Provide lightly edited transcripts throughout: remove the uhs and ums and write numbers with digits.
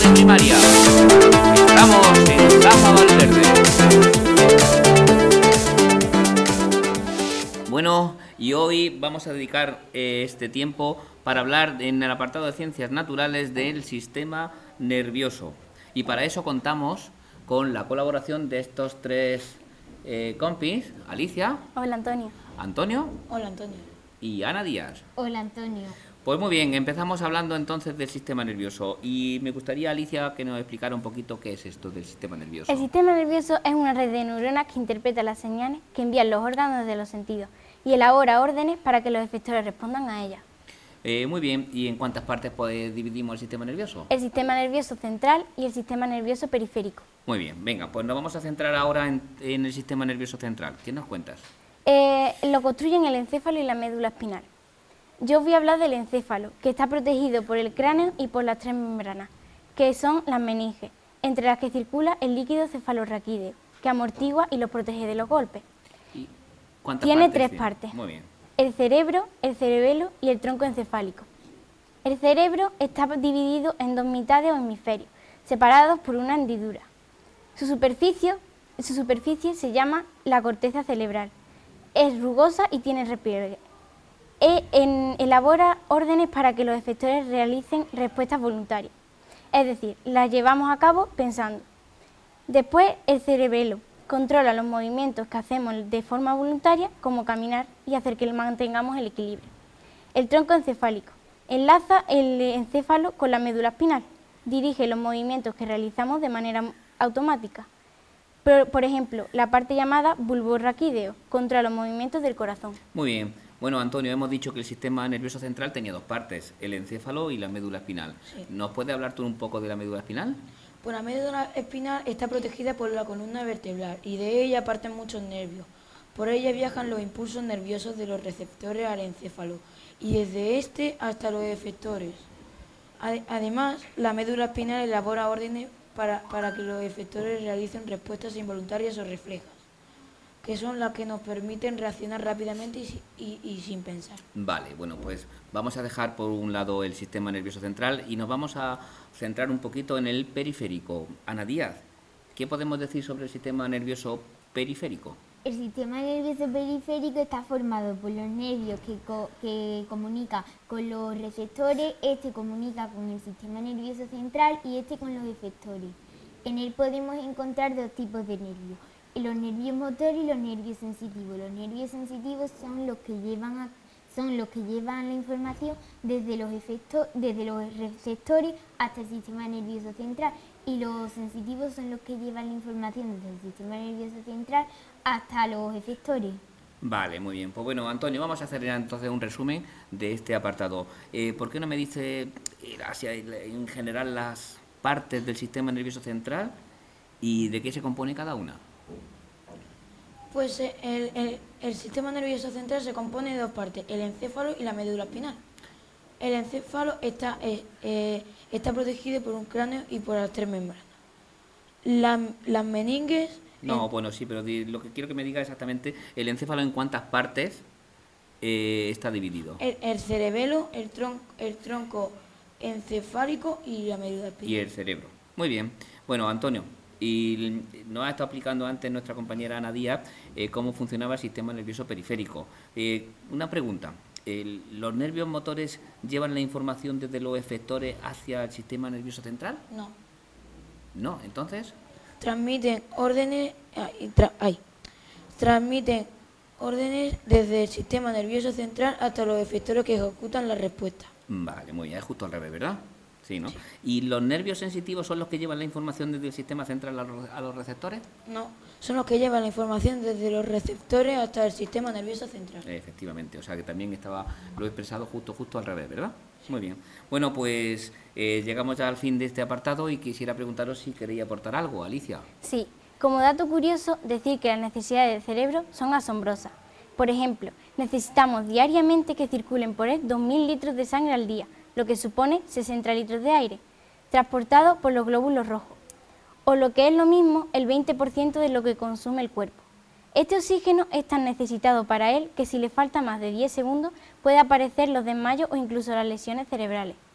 de primaria. Estamos en Rafa Valverde. Bueno, y hoy vamos a dedicar este tiempo para hablar en el apartado de Ciencias Naturales del sistema nervioso. Y para eso contamos con la colaboración de estos tres compis, Alicia. Hola, Antonio. Antonio. Hola, Antonio. Y Ana Díaz. Hola, Antonio. Pues muy bien, empezamos hablando entonces del sistema nervioso y me gustaría, Alicia, que nos explicara un poquito qué es esto del sistema nervioso. El sistema nervioso es una red de neuronas que interpreta las señales que envían los órganos de los sentidos y elabora órdenes para que los efectores respondan a ellas. Muy bien, ¿y en cuántas partes dividimos el sistema nervioso? El sistema nervioso central y el sistema nervioso periférico. Muy bien, venga, pues nos vamos a centrar ahora en el sistema nervioso central. ¿Qué nos cuentas? Lo construyen el encéfalo y la médula espinal. Yo os voy a hablar del encéfalo, que está protegido por el cráneo y por las tres membranas, que son las meninges, entre las que circula el líquido cefalorraquídeo, que amortigua y los protege de los golpes. ¿Y cuántas Tiene partes tres partes. Muy bien. El cerebro, el cerebelo y el tronco encefálico. El cerebro está dividido en dos mitades o hemisferios, separados por una hendidura. Su superficie se llama la corteza cerebral. Es rugosa y tiene repliegue. Elabora órdenes para que los efectores realicen respuestas voluntarias. Es decir, las llevamos a cabo pensando. Después, el cerebelo controla los movimientos que hacemos de forma voluntaria, como caminar y hacer que mantengamos el equilibrio. El tronco encefálico enlaza el encéfalo con la médula espinal. Dirige los movimientos que realizamos de manera automática. Por ejemplo, la parte llamada bulbo raquídeo controla los movimientos del corazón. Muy bien. Bueno, Antonio, hemos dicho que el sistema nervioso central tenía dos partes, el encéfalo y la médula espinal. Sí. ¿Nos puede hablar tú un poco de la médula espinal? Pues la médula espinal está protegida por la columna vertebral y de ella parten muchos nervios. Por ella viajan los impulsos nerviosos de los receptores al encéfalo y desde este hasta los efectores. Además, la médula espinal elabora órdenes para que los efectores realicen respuestas involuntarias o reflejas, que son las que nos permiten reaccionar rápidamente y sin pensar. Vale, bueno, pues vamos a dejar por un lado el sistema nervioso central y nos vamos a centrar un poquito en el periférico. Ana Díaz, ¿qué podemos decir sobre el sistema nervioso periférico? El sistema nervioso periférico está formado por los nervios que comunican con los receptores, este comunica con el sistema nervioso central y este con los efectores. En él podemos encontrar dos tipos de nervios, los nervios motores y los nervios sensitivos. Los nervios sensitivos son los que llevan la información desde los receptores hasta el sistema nervioso central, y los sensitivos son los que llevan la información desde el sistema nervioso central hasta los efectores. Vale, muy bien. Pues bueno, Antonio, vamos a hacer ya entonces un resumen de este apartado. ¿Por qué no me dice en general las partes del sistema nervioso central y de qué se compone cada una? Pues el sistema nervioso central se compone de dos partes, el encéfalo y la médula espinal. El encéfalo está protegido por un cráneo y por las tres membranas. Las meninges... No, bueno, sí, pero lo que quiero que me diga exactamente, el encéfalo en cuántas partes está dividido. El cerebelo, el tronco encefálico y la médula espinal. Y el cerebro. Muy bien. Bueno, Antonio, y nos ha estado explicando antes nuestra compañera Ana Díaz cómo funcionaba el sistema nervioso periférico. Una pregunta. ¿Los nervios motores llevan la información desde los efectores hacia el sistema nervioso central? No. No, entonces... Transmiten órdenes desde el sistema nervioso central hasta los efectores que ejecutan la respuesta. Vale, muy bien, es justo al revés, ¿verdad? Sí, ¿no? Sí. ¿Y los nervios sensitivos son los que llevan la información desde el sistema central a los receptores? No, son los que llevan la información desde los receptores hasta el sistema nervioso central. Efectivamente, o sea que también lo he expresado justo al revés, ¿verdad? Muy bien. Bueno, pues llegamos ya al fin de este apartado y quisiera preguntaros si queréis aportar algo, Alicia. Sí, como dato curioso, decir que las necesidades del cerebro son asombrosas. Por ejemplo, necesitamos diariamente que circulen por él 2.000 litros de sangre al día, lo que supone 60 litros de aire, transportado por los glóbulos rojos, o lo que es lo mismo, el 20% de lo que consume el cuerpo. Este oxígeno es tan necesitado para él que si le falta más de 10 segundos puede aparecer los desmayos o incluso las lesiones cerebrales.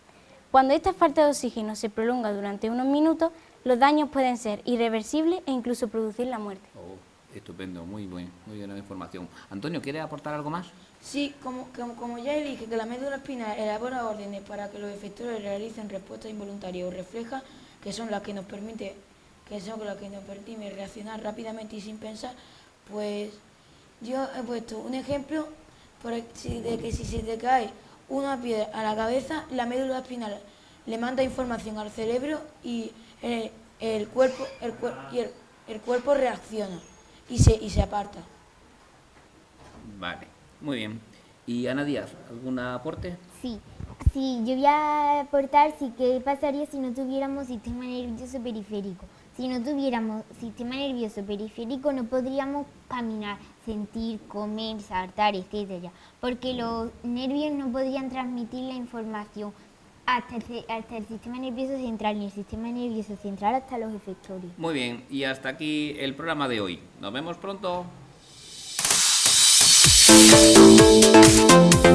Cuando esta falta de oxígeno se prolonga durante unos minutos, los daños pueden ser irreversibles e incluso producir la muerte. Oh, estupendo, muy buena información. Antonio, ¿quieres aportar algo más? Sí, como ya dije que la médula espinal elabora órdenes para que los efectores realicen respuestas involuntarias o reflejas, que son las que nos permiten reaccionar rápidamente y sin pensar, pues yo he puesto un ejemplo de que si se te cae una piedra a la cabeza, la médula espinal le manda información al cerebro y el cuerpo reacciona y se aparta. Vale, muy bien. ¿Y Ana Díaz, algún aporte? Sí, yo voy a aportar qué pasaría si no tuviéramos sistema nervioso periférico. Si no tuviéramos sistema nervioso periférico no podríamos caminar, sentir, comer, saltar, etc. Porque los nervios no podrían transmitir la información hasta el sistema nervioso central y el sistema nervioso central hasta los efectores. Muy bien, y hasta aquí el programa de hoy. Nos vemos pronto.